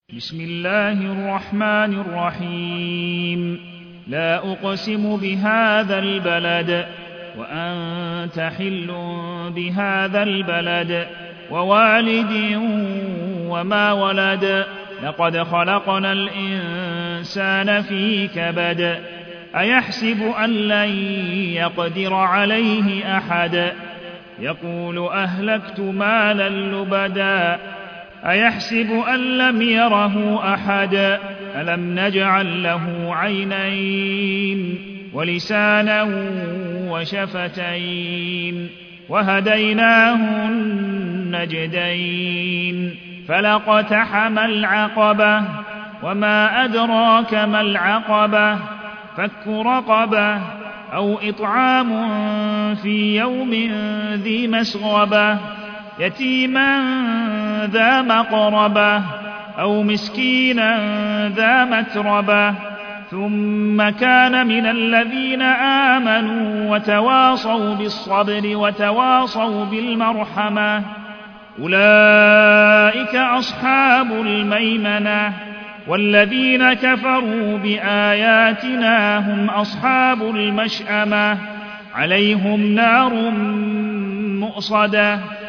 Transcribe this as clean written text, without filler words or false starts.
بسم الله الرحمن الرحيم لا أقسم بهذا البلد وأنت حل بهذا البلد ووالد وما ولد لقد خلقنا الإنسان في كبد أيحسب أن لن يقدر عليه أحد يقول أهلكت مالا لبدا أيحسب أن لم يره أحد ألم نجعل له عينين ولسانا وشفتين وهديناه النجدين فلاقتحم العقبة وما أدراك ما العقبة فك رقبة أو إطعام في يوم ذي مسغبة يتيما ذا مقربة أو مسكينا ذا متربة ثم كان من الذين آمنوا وتواصوا بالصبر وتواصوا بالمرحمة أولئك أصحاب الميمنة والذين كفروا بآياتنا هم أصحاب المشأمة عليهم نار مؤصدة